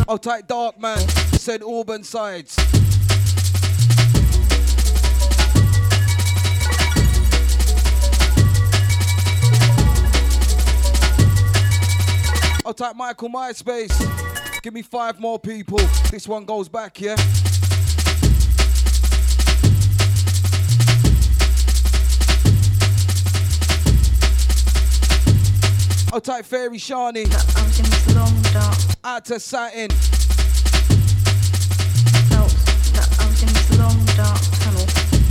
Outside Dark Man, said Auburn sides. Outside Michael MySpace, give me 5 more people. This one goes back, yeah? I'll type Fairy Shani. I was in this long dark. Out to Satin. Felt that I was in this long dark tunnel.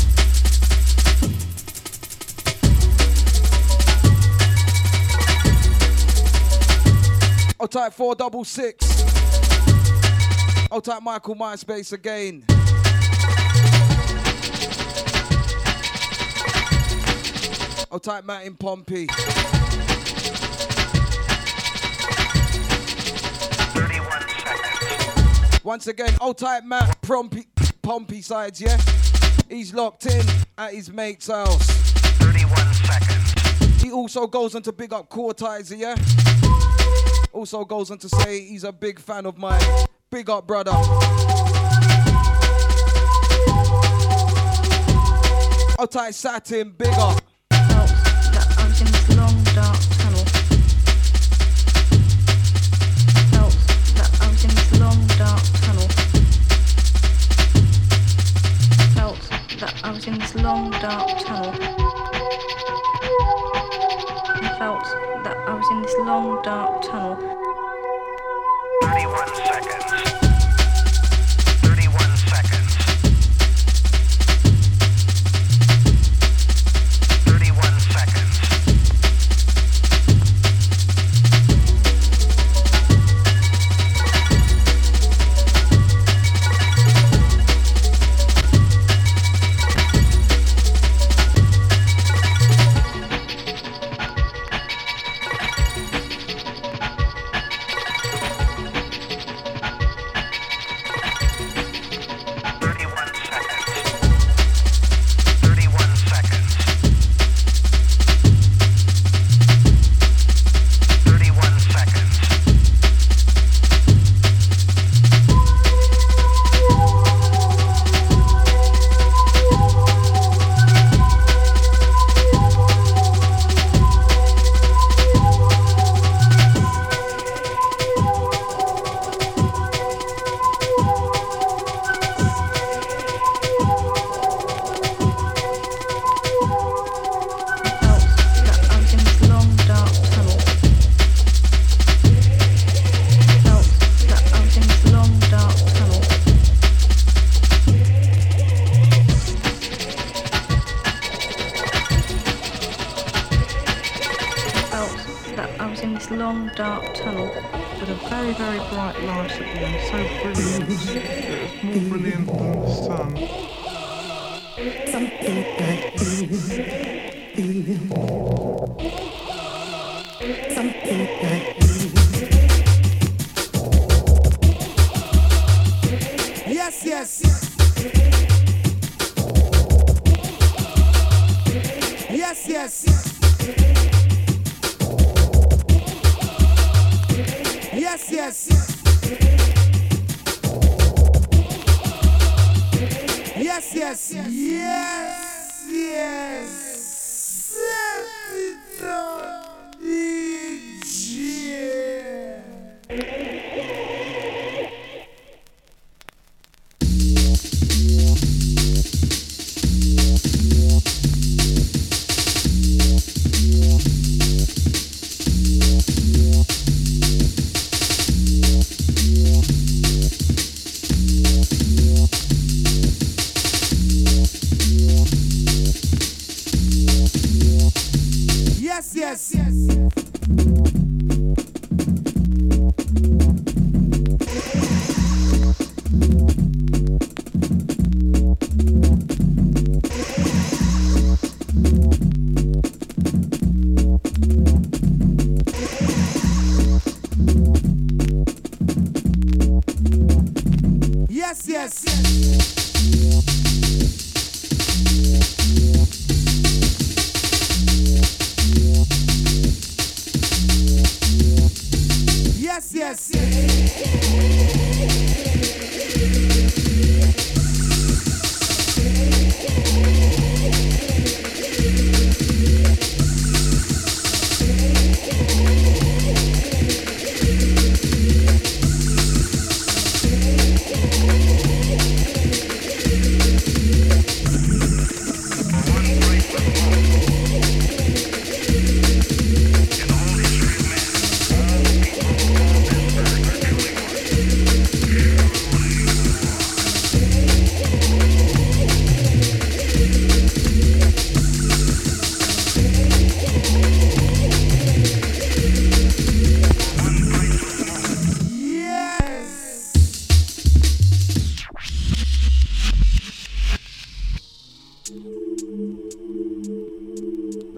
I'll type 466. I'll type Michael MySpace again. I'll type Matt in Pompey. 31 seconds. Once again, I'll type Matt Pompey sides, yeah? He's locked in at his mate's house. 31 seconds. He also goes on to big up Cortizer, yeah? Also goes on to say he's a big fan of mine. Big up, brother. I'll type Satin, big up. Felt that I was in this long dark tunnel. Felt that I was in this long dark tunnel. Felt that I was in this long dark tunnel. I felt that I was in this long dark tunnel. 31 seconds. 31 seconds. 31 seconds.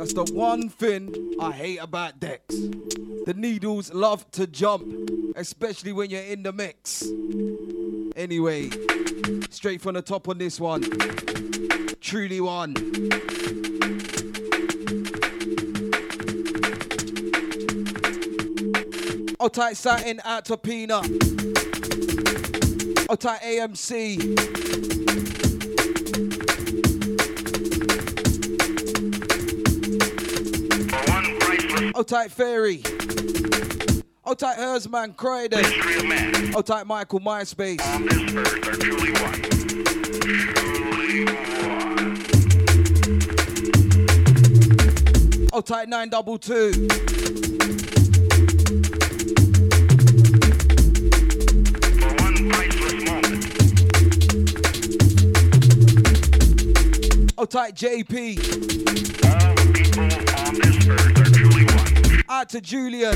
That's the one thing I hate about decks. The needles love to jump, especially when you're in the mix. Anyway, straight from the top on this one. Truly one. Otai Satin out to Pina. Otai AMC. Otai Fairy. Otai Hersman Croydon. Otai Michael MySpace. On this earth are truly one. Otai 922. Otai JP. All the people on this earth are truly one. Out to Julian.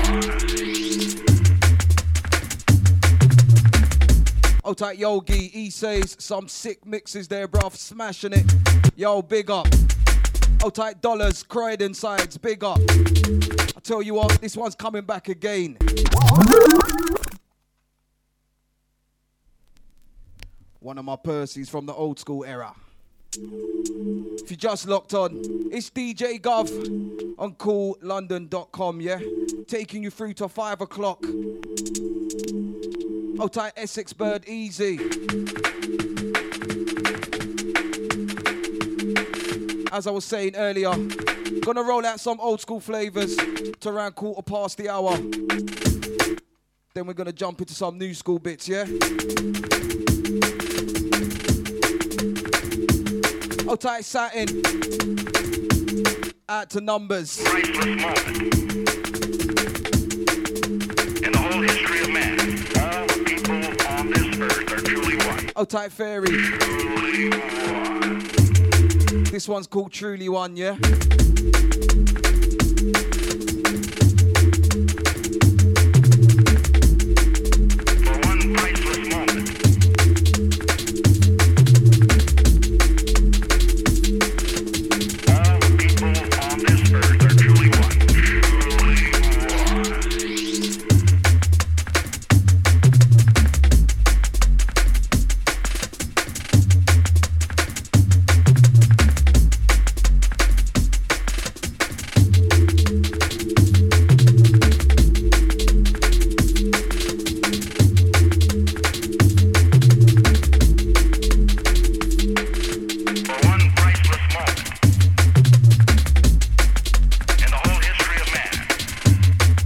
Otai Yogi. He says some sick mixes there, bruv. Smashing it. Yo, big up. Otai Dollars. Croydon Sides. Big up. I tell you what, this one's coming back again. One of my Percy's from the old school era. If you just locked on, it's DJ Gov on coollondon.com, yeah? Taking you through to 5 o'clock. Otai Essex Bird Easy. As I was saying earlier, gonna roll out some old school flavors to around 1:15 the hour. Then we're gonna jump into some new school bits, yeah? Otai Satin. Out to Numbers. Priceless moment. In the whole history of man, all the people on this earth are truly one. Otai Fairy. Truly one. This one's called Truly One, yeah? For one priceless moment. All the people on this earth are truly one. For one priceless moment. In the whole history of man.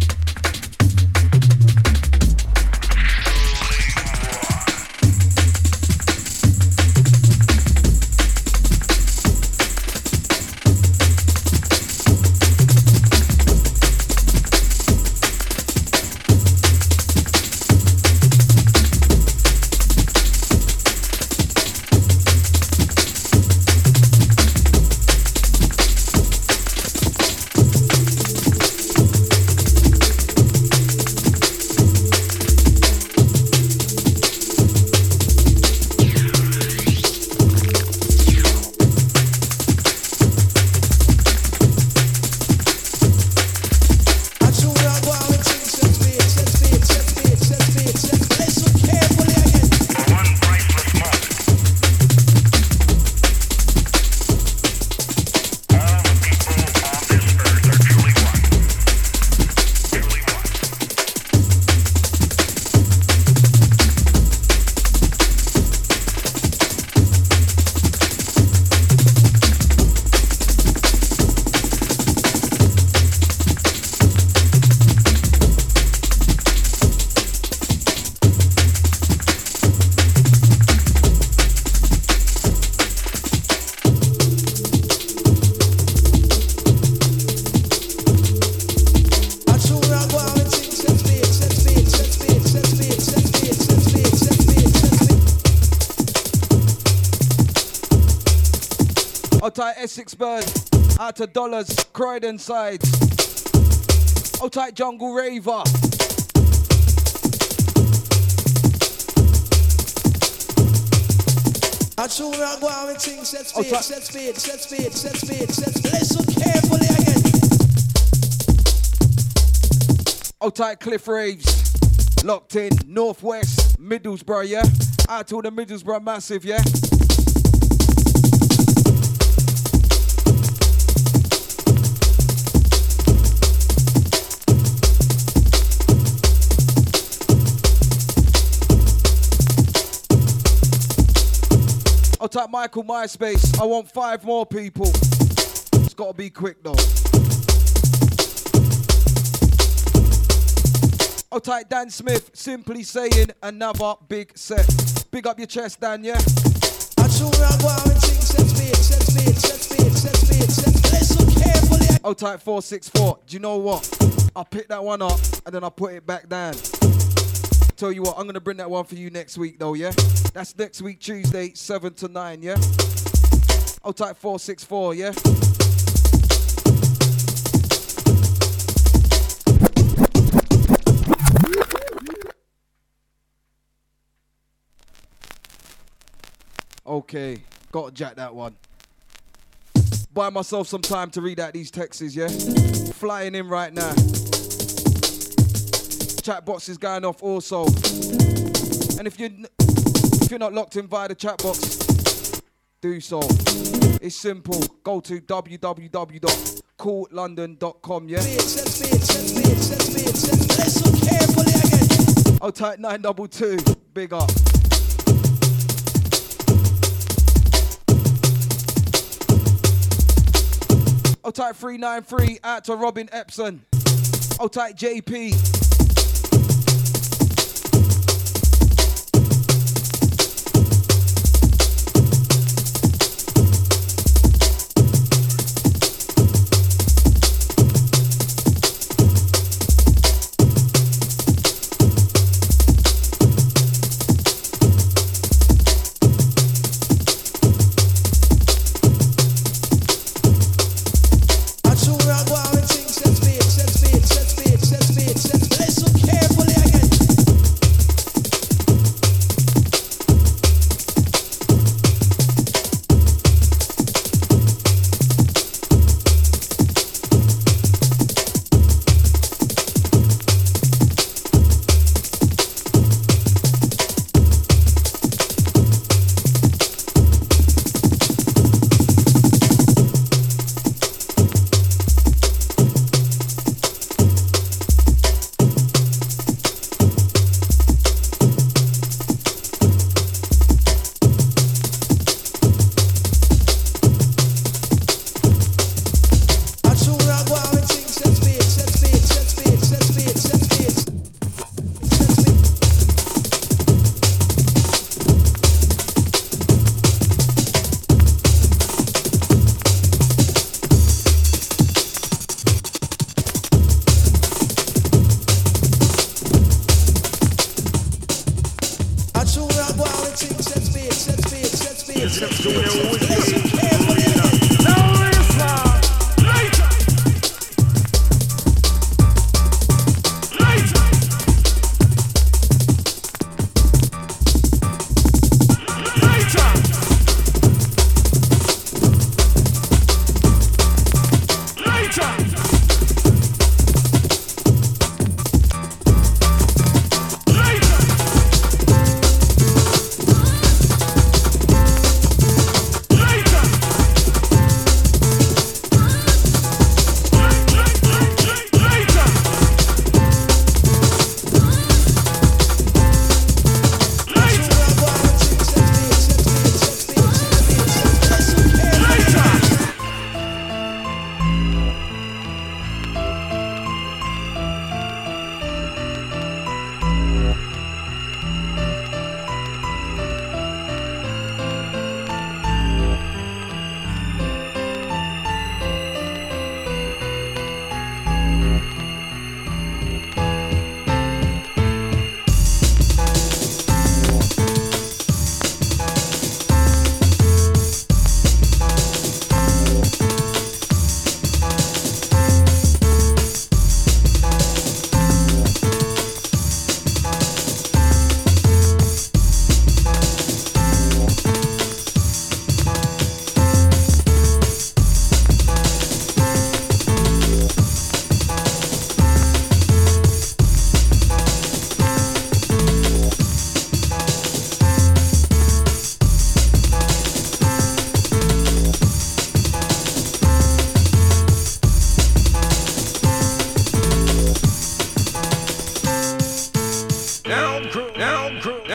For one priceless moment. All the people on this earth are truly one. Truly one. Otai Essex Bird. Out to Dollars. Croydon Sides. Otai Jungle Raver. I show me I go out with things, set speed, Okay. set speed, set speed, set speed, set speed. Listen carefully again. Oh, tight Cliff Raves. Locked in, Northwest, Middlesbrough, yeah? Out to all the Middlesbrough massive, yeah? Oh, type Michael MySpace. I want 5 more people. It's got to be quick though. Oh, type Dan Smith. Simply saying another big set. Big up your chest, Dan, yeah? I show me I go out with things, set speed, set speed, set speed, set speed, set speed. Listen carefully. Oh, type 464. Do you know what? I pick that one up and then I put it back down. Tell you what, I'm going to bring that one for you next week though, yeah? That's next week, Tuesday, 7 to 9, yeah? Oh, type 464, yeah? Okay, got to jack that one. Buy myself some time to read out these texts, yeah? Flying in right now. Chat box is going off also. And if you're not locked in via the chat box, do so. It's simple. Go to www.cooltlondon.com, yeah? Set speed, set speed, set speed, set speed. Listen carefully again. Oh, type 922. Big up. Oh, type 393. Out to Robin Epson. Oh, type JP.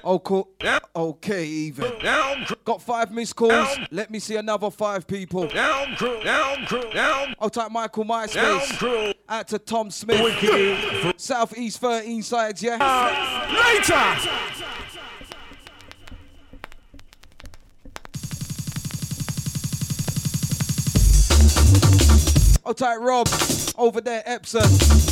Oh, cool. Okay, even. Got 5 missed calls. Let me see another 5 people. I'll type Michael MySpace. Out to Tom Smith. South East 13 sides, yeah? Later! I'll type Rob. Over there, Epsom.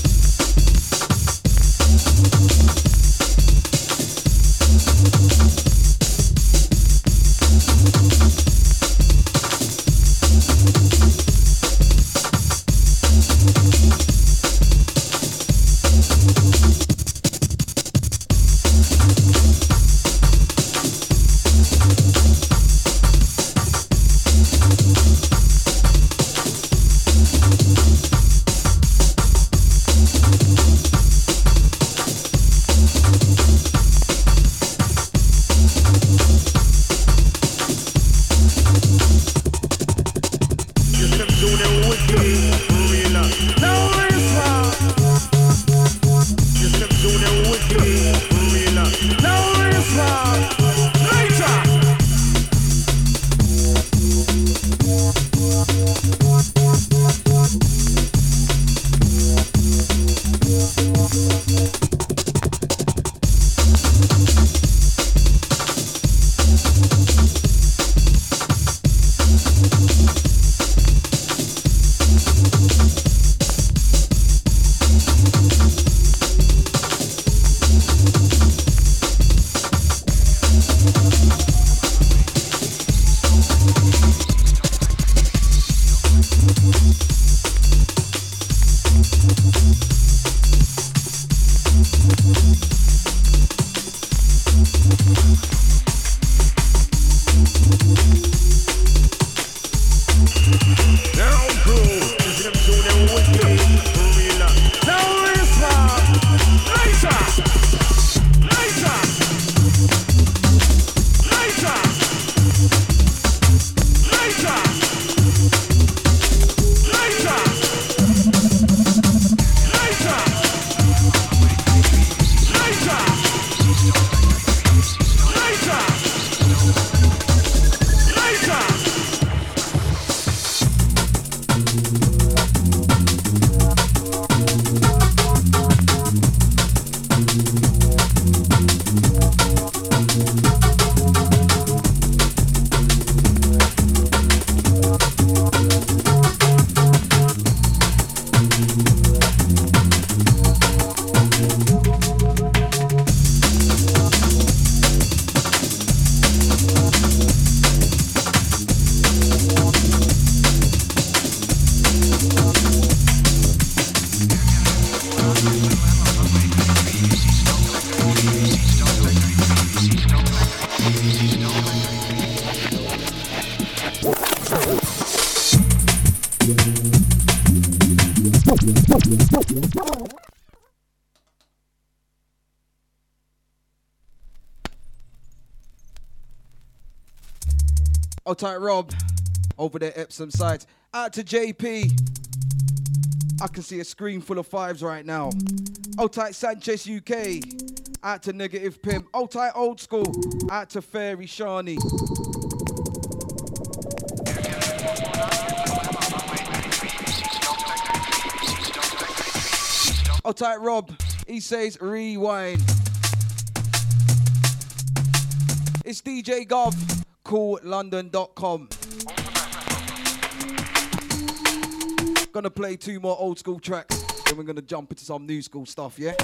I'll type Rob. Over there, Epsom sides. Out to JP. I can see a screen full of 5s right now. I'll type Sanchez UK. Out to Negative Pimp. I'll type Old School. Out to Fairy Shani. I'll type Rob. He says rewind. It's DJ Gov. CoolLondon.com. Gonna play 2 more old school tracks. Then we're gonna jump into some new school stuff, yeah?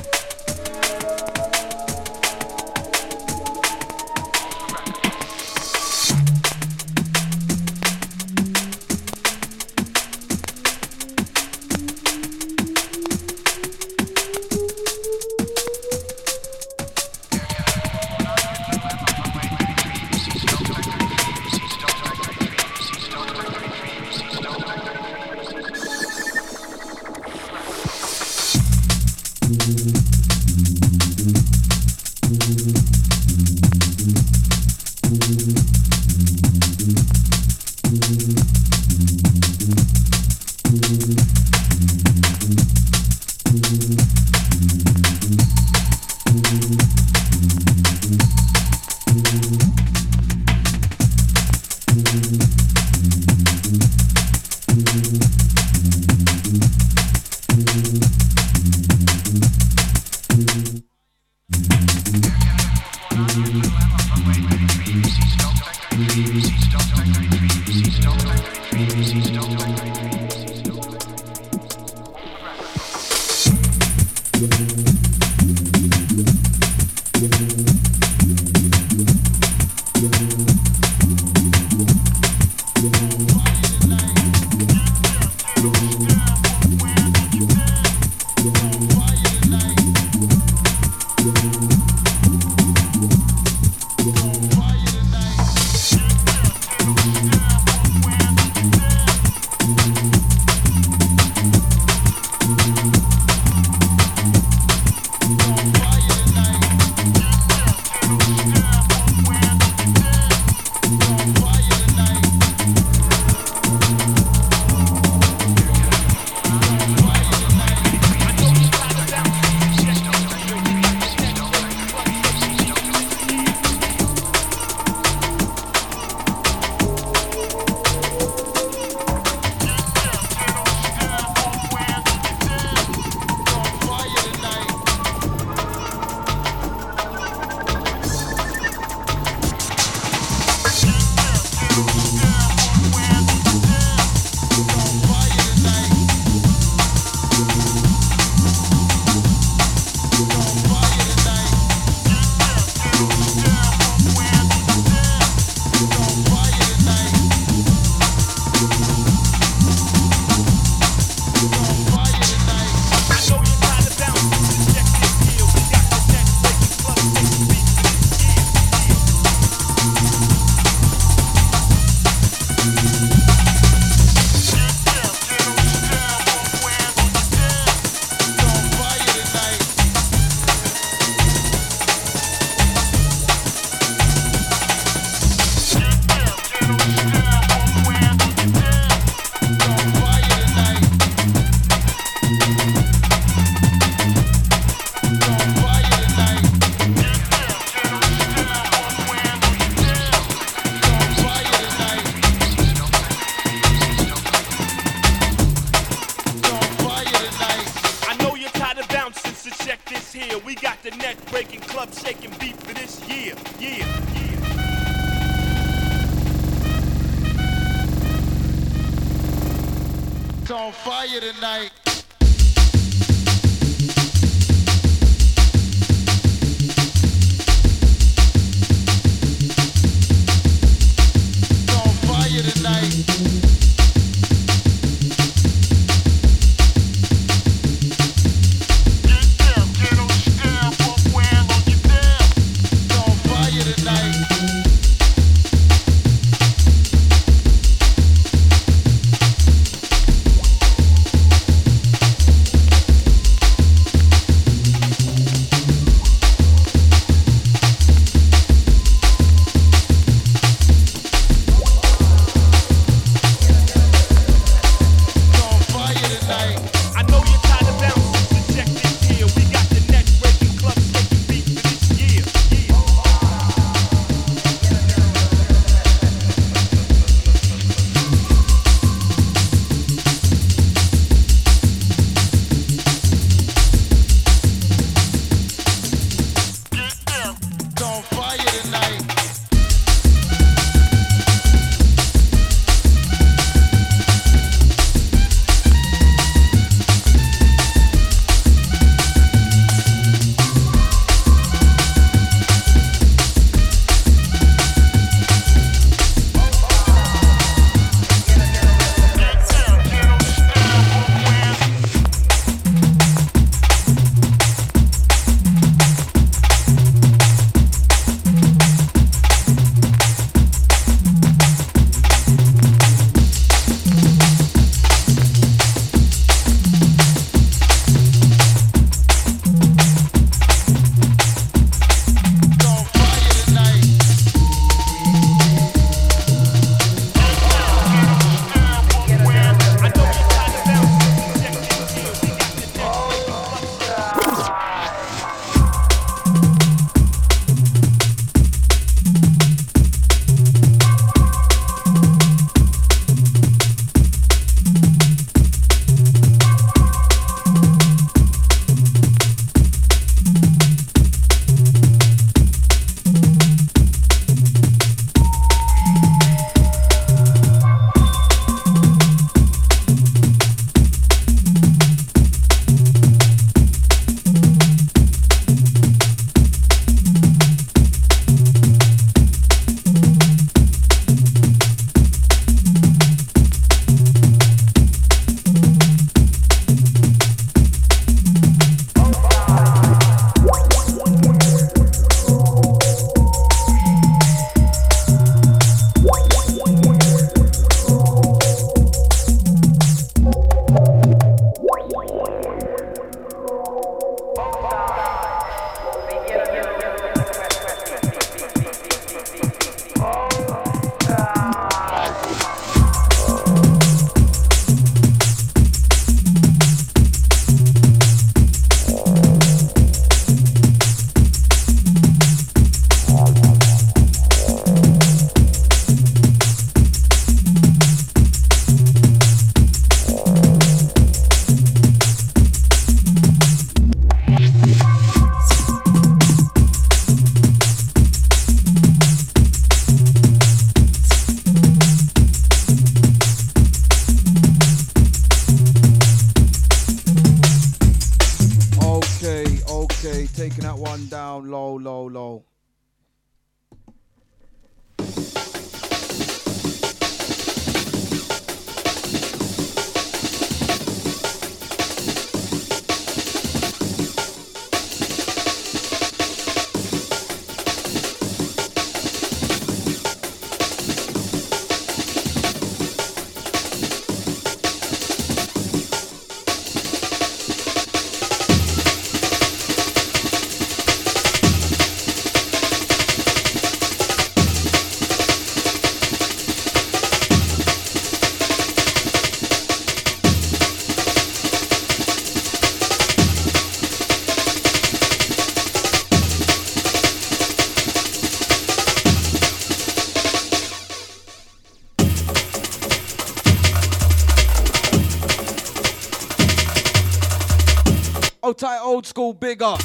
down low, low, low. Tight old school bigger.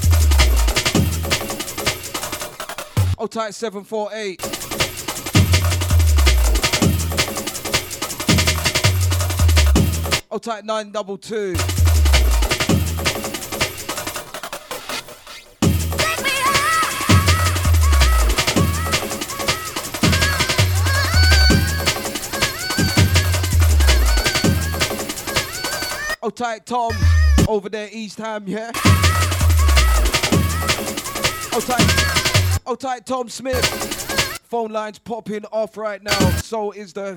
Tight 748. Tight 922. Tight Tom. Over there, East Ham, yeah? Tight Tom Smith. Phone lines popping off right now. So is the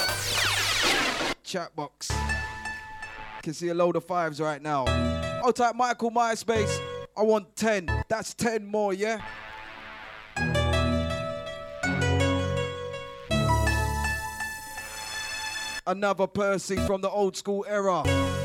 chat box. Can see a load of fives right now. Tight Michael MySpace. I want 10. That's 10 more, yeah? Another Percy from the old school era.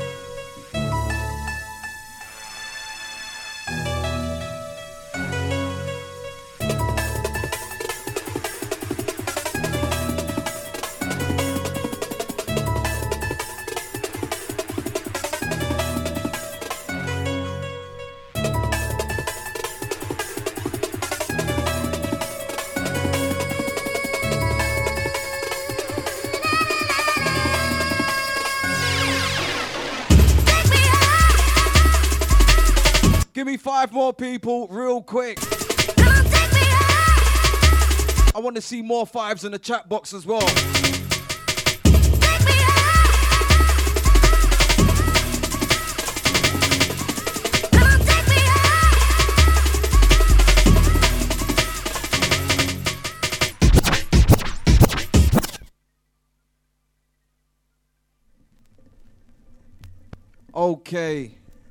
Give me 5 more people real quick. I want to see more 5s in the chat box as well. Okay.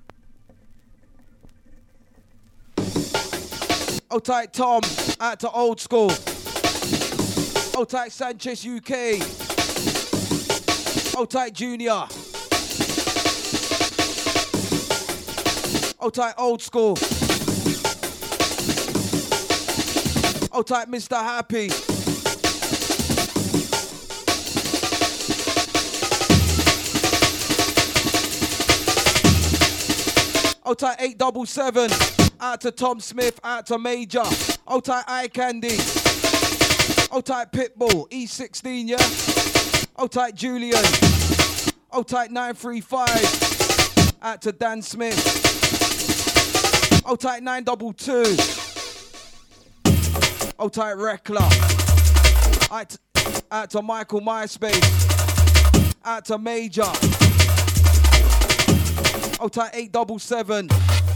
Tight Tom, out to old school. Tight Sanchez UK. Tight Junior. Tight old school. Tight Mr. Happy. Tight 877. Out to Tom Smith, out to Major. Tight Eye Candy. Tight Pitbull, E16, yeah? Tight Julian. Tight 935. Out to Dan Smith. Tight 922. Tight Rekla. Out to Michael MySpace. Out to Major. Tight 877.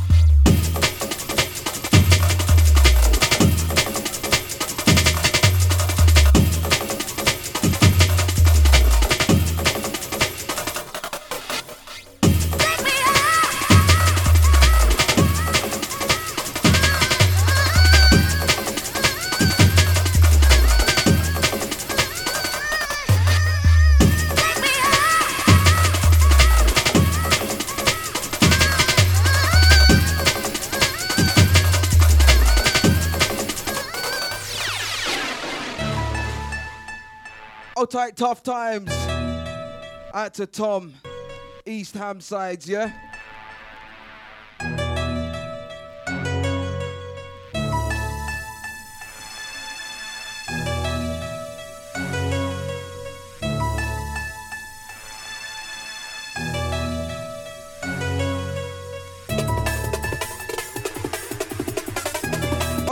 Tight Tough Times. Out to Tom. East Ham sides, yeah?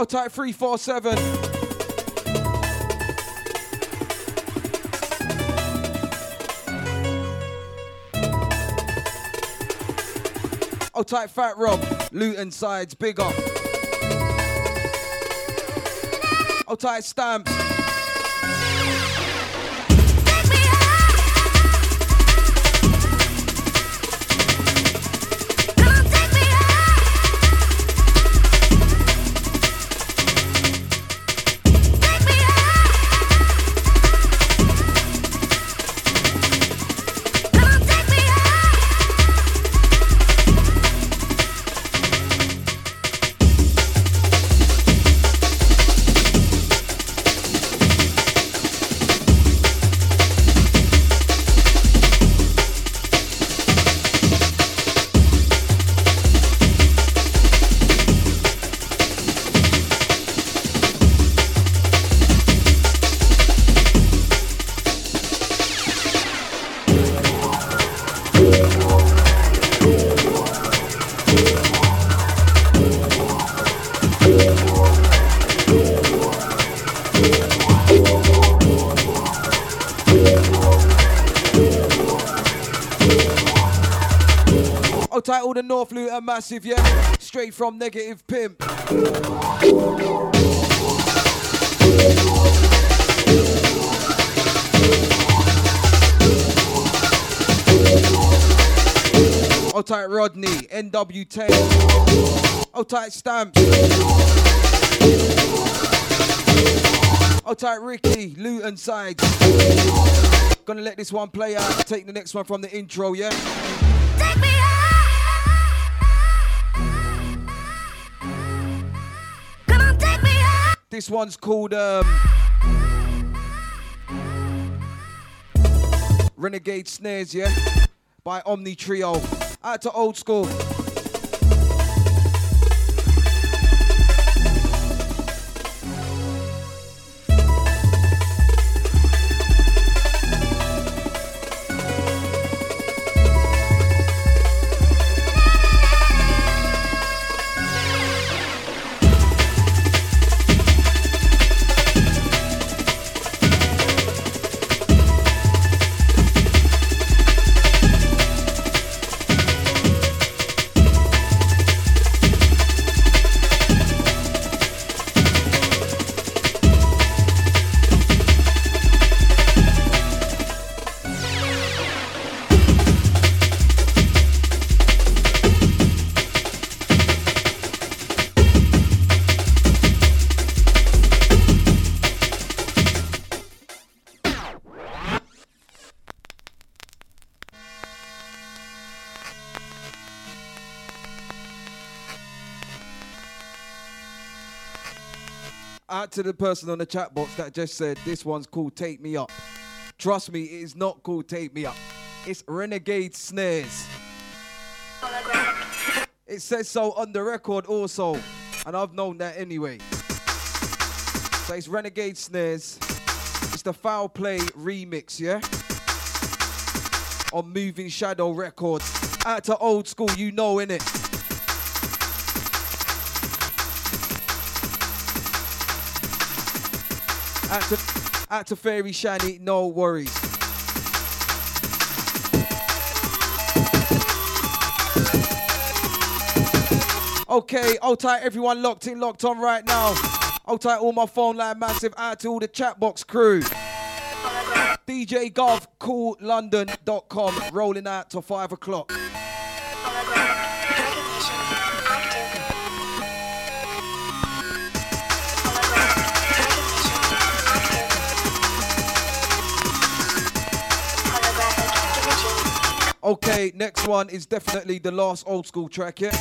tight 347. Oh, tight Fat Rob, Luton Sides, big up. Oh, tight Stamps. All the North Luton massive, yeah? Straight from Negative Pimp. Oh, tight Rodney, NW10. Oh, tight Stamps. Oh, tight Ricky, Luton Sides. Gonna let this one play out. Take the next one from the intro, yeah? This one's called Renegade Snares, yeah? By Omni Trio. Out to Old School. Out to the person on the chat box that just said this one's called Take Me Up. Trust me, it is not called Take Me Up. It's Renegade Snares. It says so on the record also, and I've known that anyway. So it's Renegade Snares. It's the Foul Play remix, yeah? On Moving Shadow Records. Out to Old School, you know, innit? Out to Fairy Shani, no worries. Okay, hold tight, everyone locked in, locked on right now. Hold tight, all my phone line massive. Out to all the chatbox crew. DJ Gov, coollondon.com, rolling out till 5 o'clock. Okay, next one is definitely the last Old School track, yeah?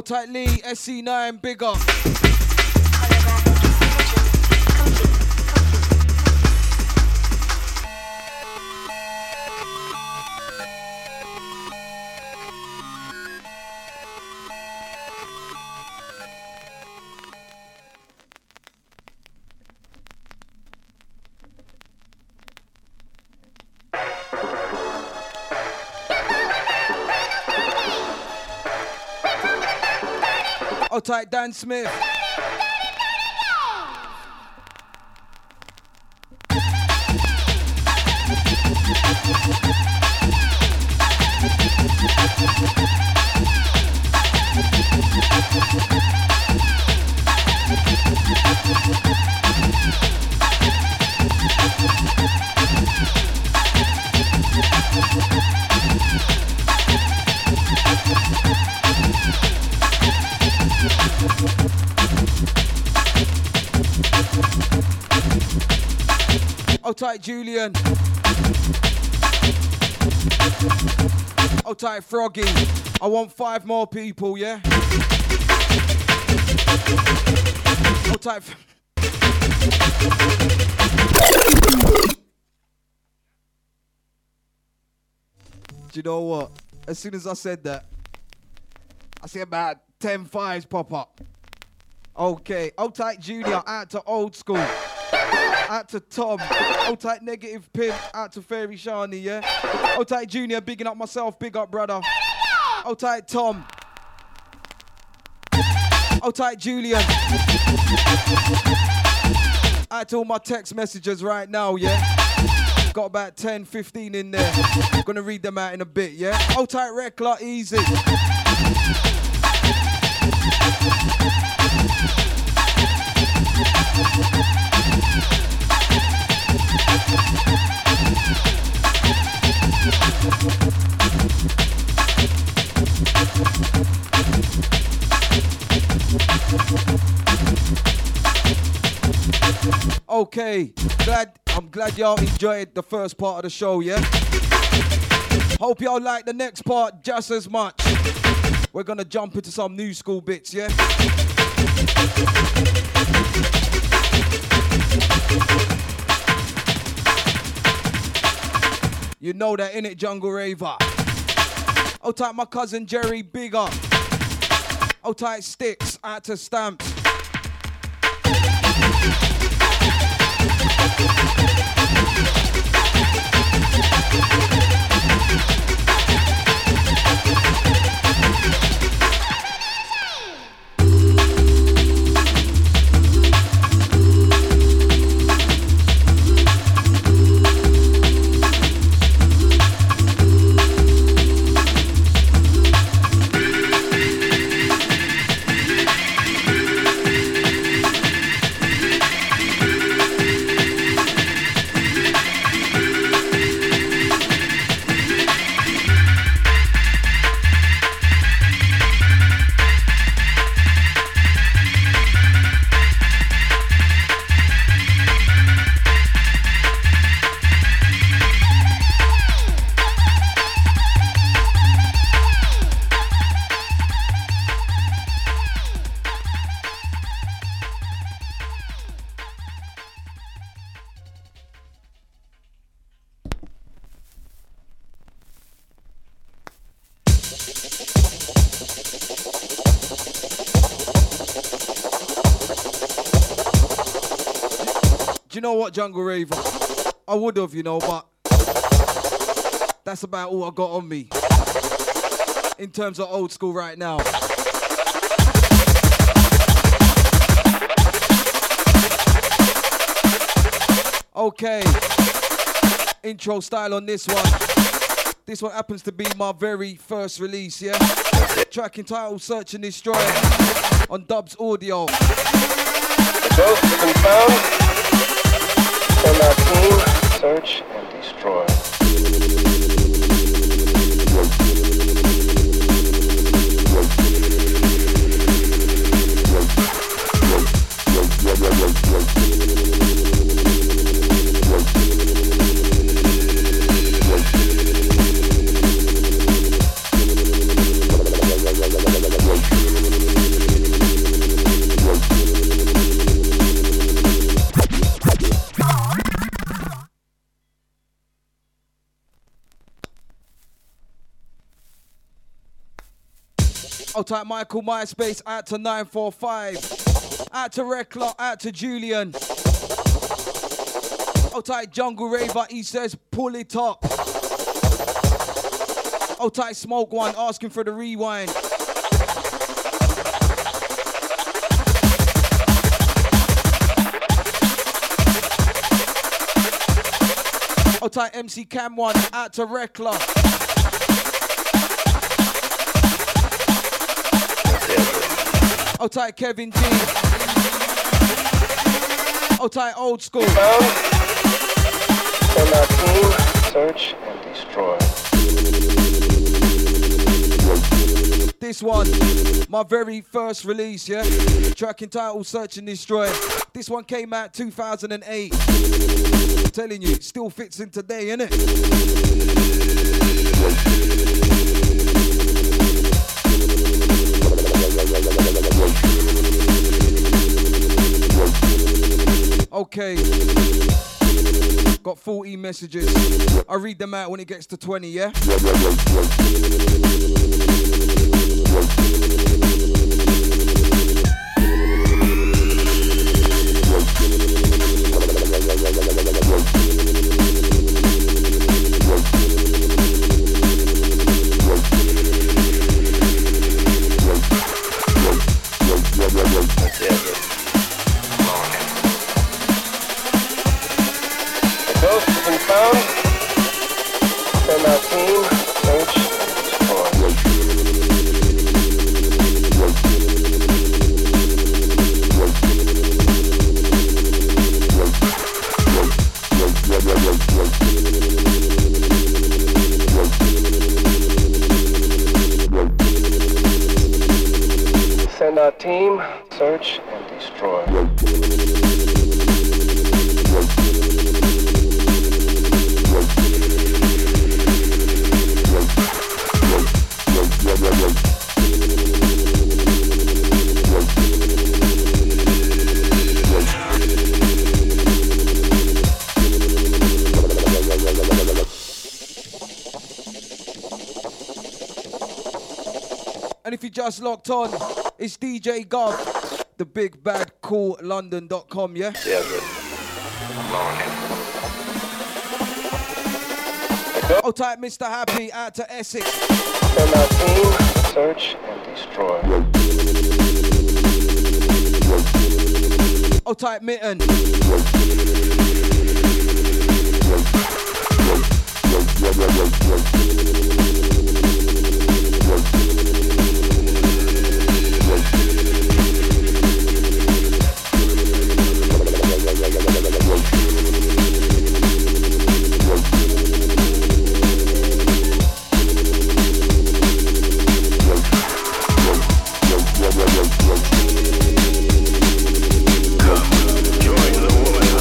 tight Lee, SC9, big up. Hold tight, Dan Smith. Hold tight, Julian. Hold tight, Froggy. I want 5 more people, yeah? Hold tight. Do you know what? As soon as I said that, I see about 10 5s pop up. Okay, hold tight, Junior. Out to Old School. Out to Tom. Hold tight, Negative Pimp. Out to Fairy Shani, yeah? Hold tight, Junior. Bigging up myself. Big up, brother. Hold tight, Tom. Hold tight, Julian. Out to all my text messages right now, yeah? Got about 10, 15 in there. I'm gonna read them out in a bit, yeah? Hold tight, Rekla. Easy. Okay, I'm glad y'all enjoyed the first part of the show, yeah? Hope y'all like the next part just as much. We're gonna jump into some new school bits, yeah? You know that, innit, Jungle Raver? Oh, tight, my cousin Jerry, big up. Oh, tight, Sticks, out to Stamps. You know what, Jungle Raver? I would have, you know, but that's about all I got on me in terms of old school right now. Okay, intro style on this one. This one happens to be my very first release, yeah? Track entitled Search and Destroy on Dubs Audio. The ghost has been found. Send our team, search and destroy. I'll type Michael MySpace out to 945. Out to Rekla, out to Julian. I'll type Jungle Raver, he says pull it up. I'll type Smoke One, asking for the rewind. I'll type MC Cam One, out to Rekla. I'll type Kevin G. I'll type Old School. Found. Send our team, search and destroy. This one, my very first release, yeah? Track entitled Search and Destroy. This one came out 2008. I'm telling you, it still fits in today, innit? Okay. Got 40 messages. I read them out when it gets to 20, yeah? Send our team, search and destroy. And if you just locked on, it's DJ Gov, the big bad cool London.com, yeah? Yeah, good. I'll type Mr. Happy out to Essex. Send our team, search and destroy. I'll type Mitten. Come, join the woman.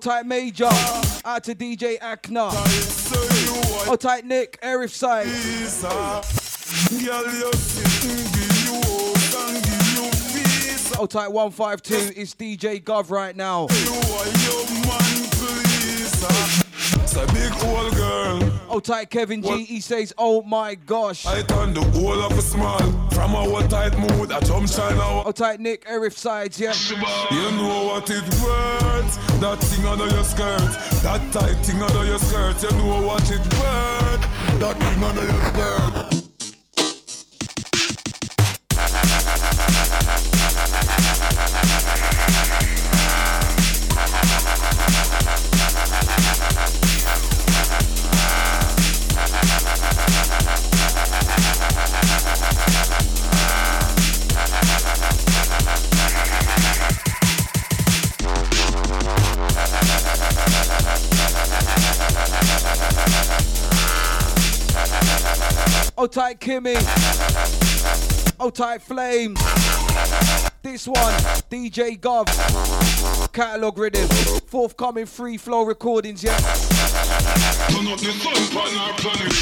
tight Major. Out to DJ Akna. Oh tight Nick, Arif side. Oh tight 152, it's DJ Gov right now. It's a big old girl. Oh tight Kevin G, he says, oh my gosh. I turn the whole of a small. From our tight mood, I jump shine out. Oh tight Nick, Arif sides, yeah. You know what it worth. That thing under your skirt. That tight thing under your skirt. You know what it worth. That thing under your skirt. Oh tight Kimmy. Oh tight Flames. This one, DJ Gov. Catalog rhythm. Forthcoming free flow recordings, yeah. Turn up the sun on our planet.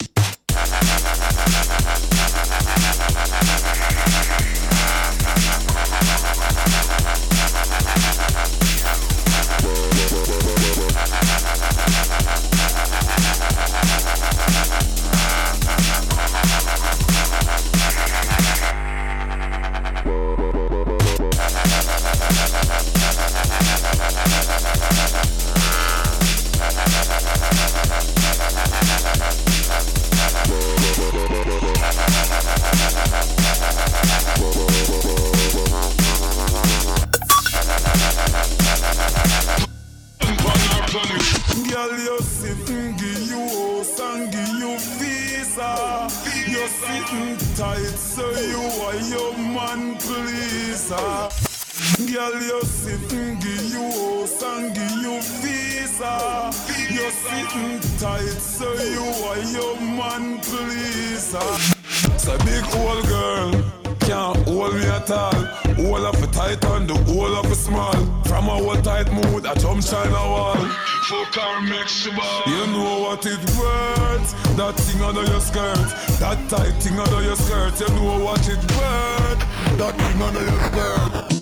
Girl, you sitting, give you house and give you visa. You're sitting tight, so you are your man, please. Girl, you sitting, give you house and give you visa. You're sitting tight, so you are your man, please. It's a big old girl. Can't hold me at all. All of it tight and the whole of it small. From our tight mood, I jump shine a wall. Fuck our mix, you know what it worth. That thing under your skirt. That tight thing under your skirt. You know what it worth. That thing under your skirt.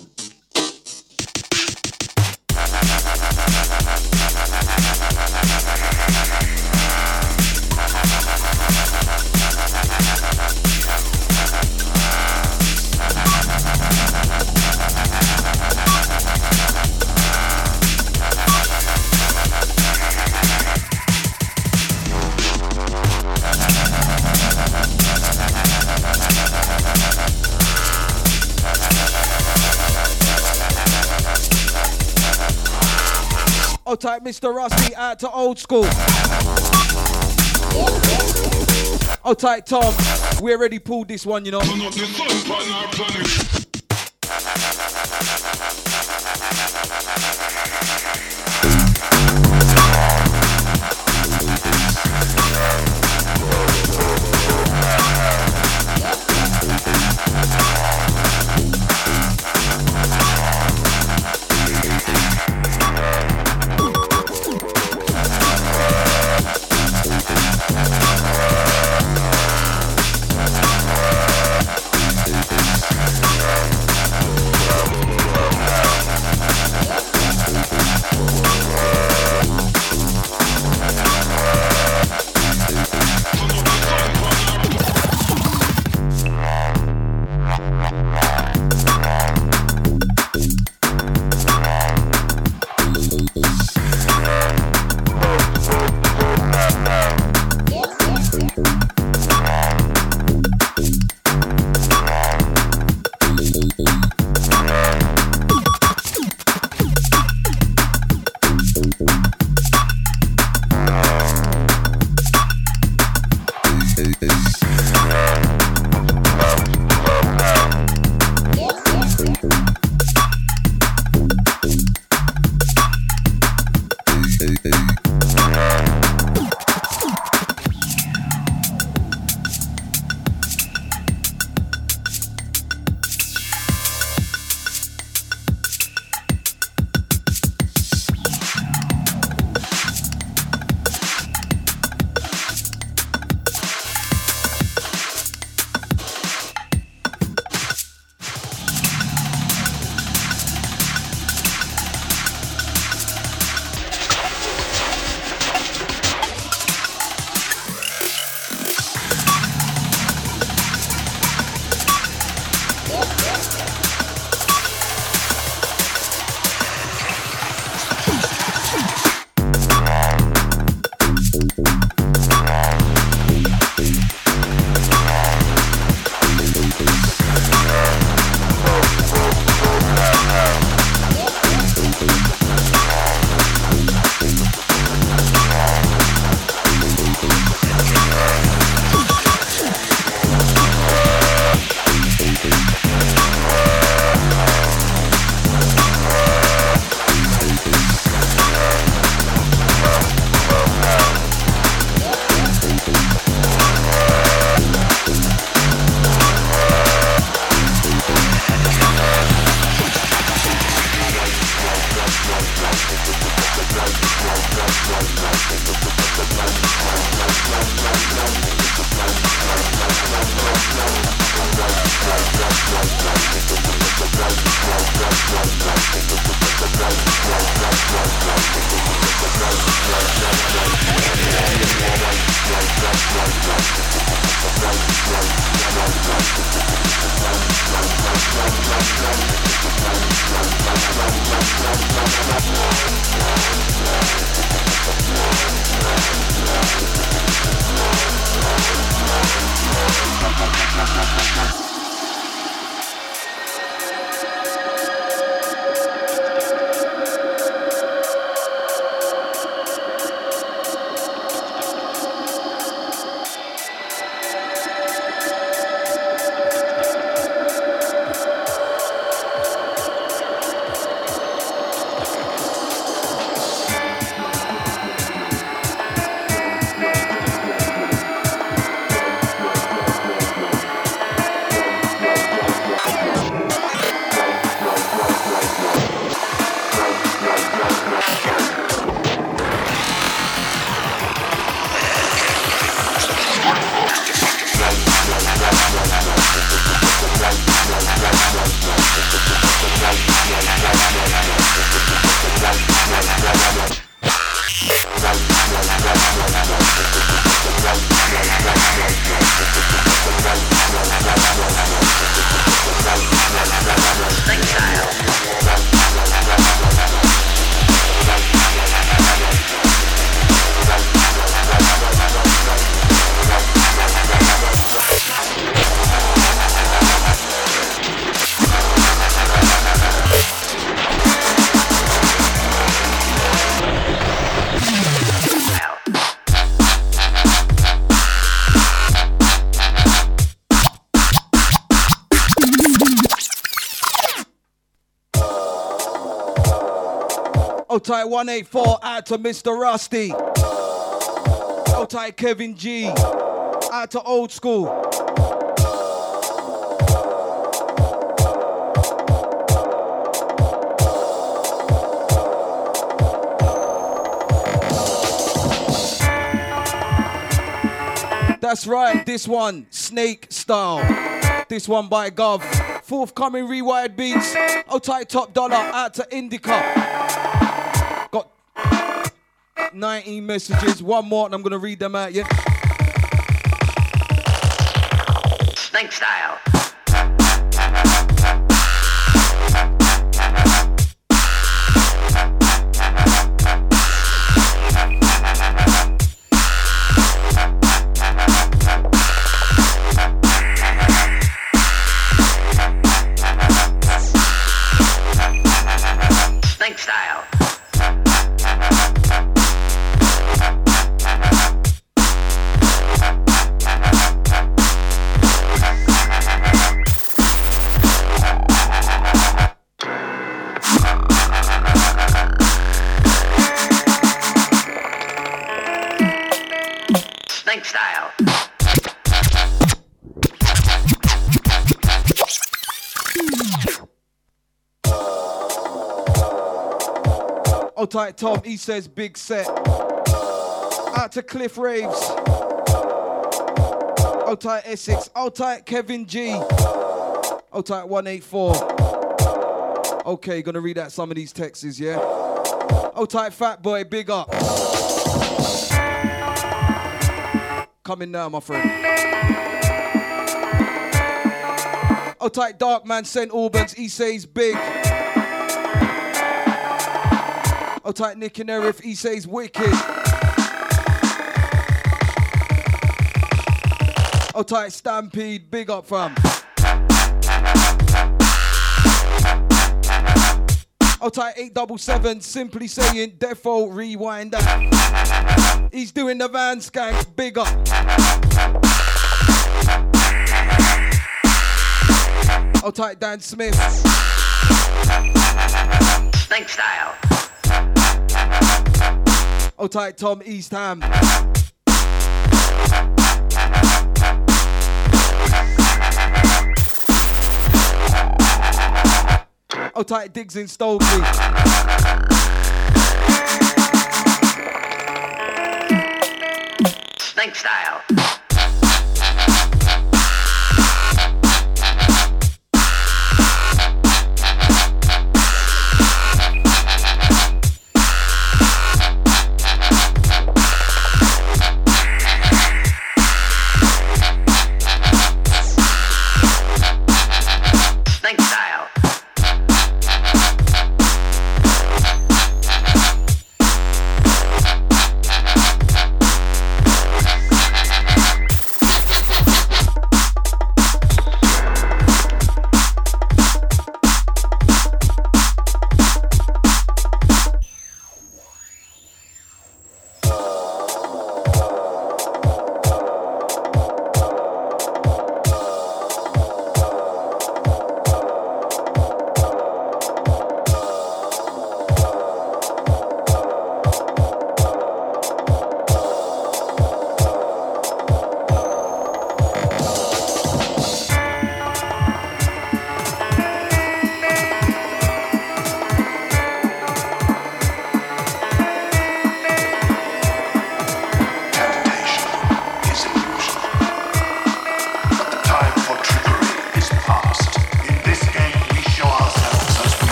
Oh type Mr. Rusty, out to old school. Oh tight Tom, we already pulled this one, you know. Turn up the sun on our planet. Outside 184 out to Mr. Rusty. Outside Kevin G. Out to Old School. That's right, this one, Snake Style. This one by Gov. Forthcoming Rewired Beats. Outside Top Dollar out to Indica. Got 19 messages. One more and I'm going to read them out, yeah? Snake Style. Snake Style. Snake Style. Oh, tight Tom, he says big set. Out to Cliff Raves. Oh, tight Essex. Oh, tight Kevin G. Oh, tight 184. Okay, gonna read out some of these texts, yeah? Oh, tight Fat Boy, big up. Coming now, my friend. Oh, tight Dark Man, St. Albans, he says big. Oh, tight Nick and Erif, he says wicked. Oh, tight Stampede, big up, fam. Oh, tight 877, simply saying Defo, rewind that. He's doing the van skank, big up. Oh, tight Dan Smith. Snake Style. Oh, tight Tom Eastham. Oh, tight Diggs in Stokely. Snake Style. Snake Style.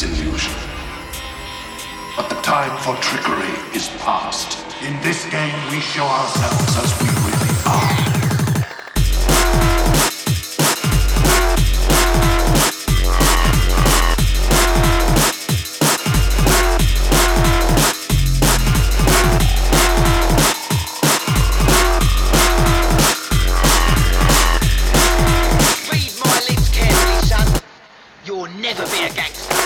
disillusion. But the time for trickery is past. In this game, we show ourselves as we really are. Never be a gangster.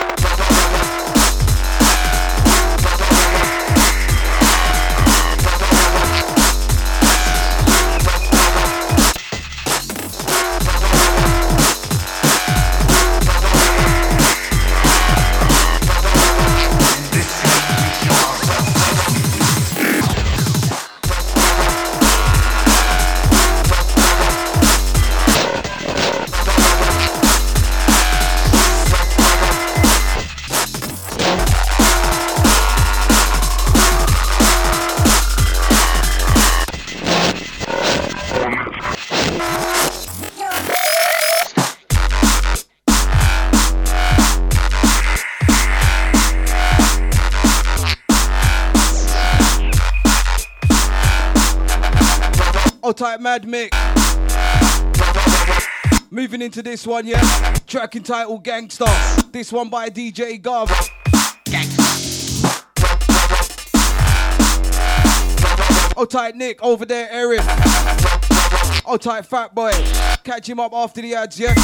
Type Mad Mick. Moving into this one, yeah. Track entitled Gangsta. This one by DJ Gov. Oh, tight Nick over there, Eric. Oh, tight Fat Boy. Catch him up after the ads, yeah.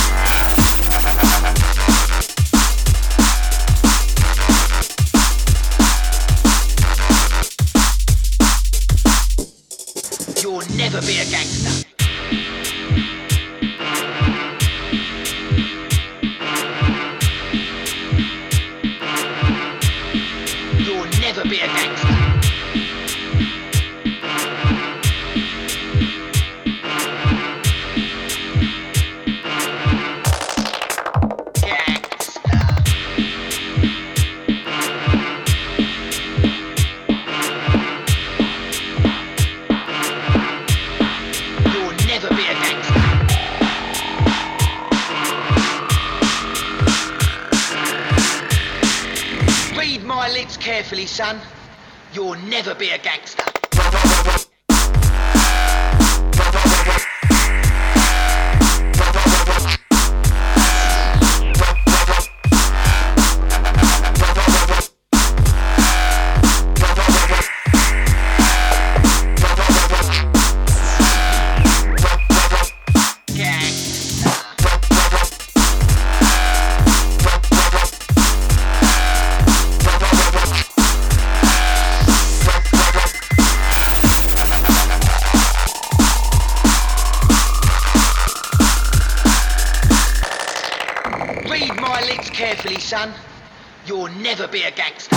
You'll never be a gangster. You'll never be a gangster. Carefully, son. You'll never be a gangster. Carefully, son. You'll never be a gangster.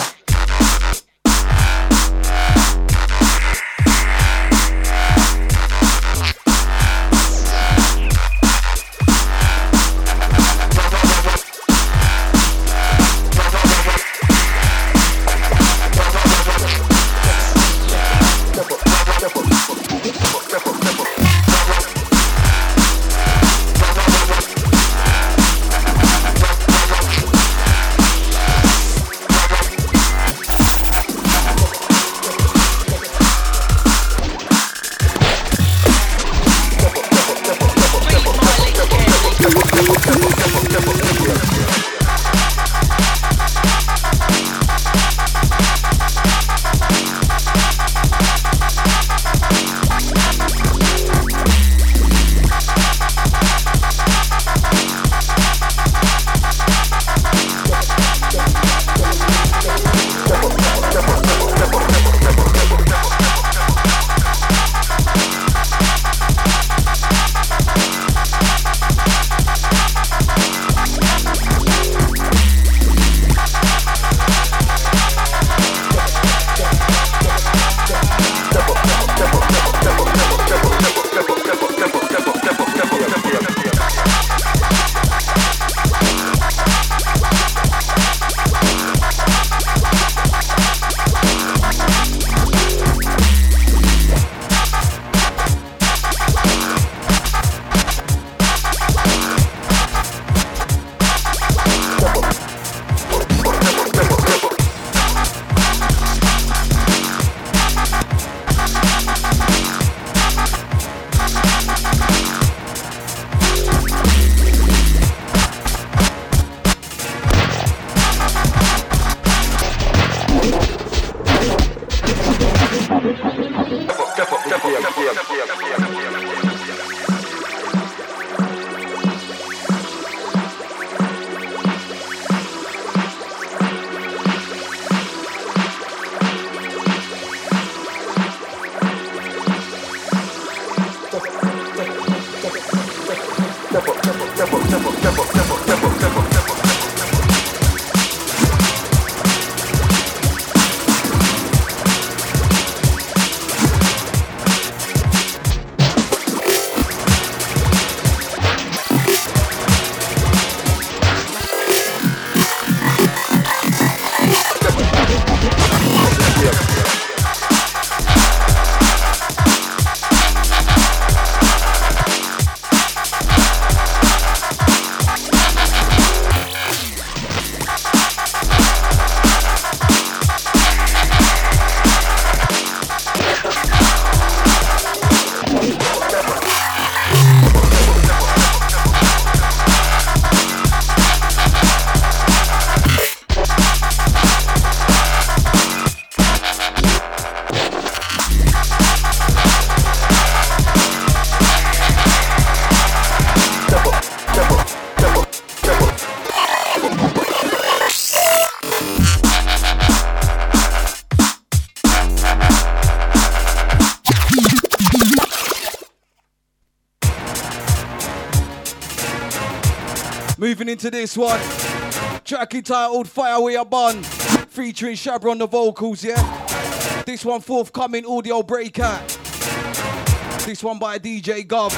moving into this one. Track entitled Fire We Are Bun, featuring Shabra on the vocals, yeah? This one forthcoming audio breakout. This one by DJ Gov.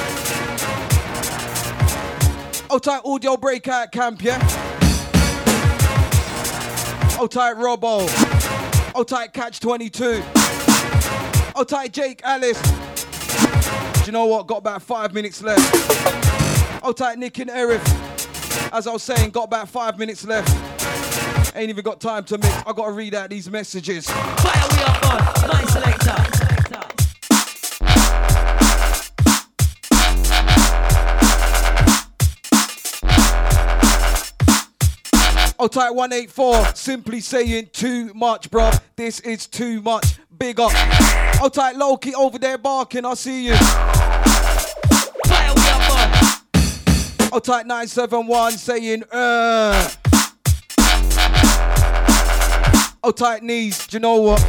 Hold tight audio breakout camp, yeah? Hold tight Robbo. Hold tight Catch 22. Hold tight Jake Alice. Do you know what? Got about 5 minutes left. Hold tight Nick and Erif. As I was saying, got about 5 minutes left. Ain't even got time to mix. I gotta read out these messages. Fire we up on, my selector. Oh, type 184, simply saying too much, bruv. This is too much. Big up. Oh, type Loki over there barking. I see you. Fire we up on. Oh, type 971 saying, Oh, tight knees. Do you know what?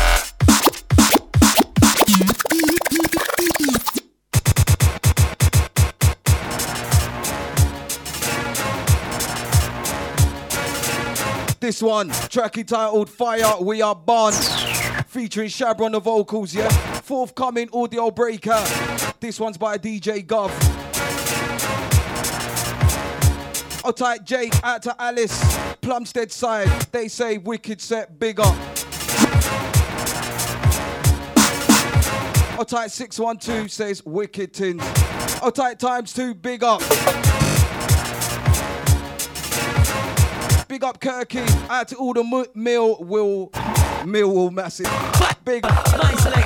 This one, track entitled Fire We Are Bun, featuring Shabra on the vocals, yeah? Forthcoming audio breakout. This one's by DJ Gov. Oh, tight Jake, out to Alice, Plumstead side. They say wicked set, big up. Oh, tight 612 says wicked tins. Oh, tight times 2, big up. Big up Kirky, out to all the Millwall massive. Big up. Nice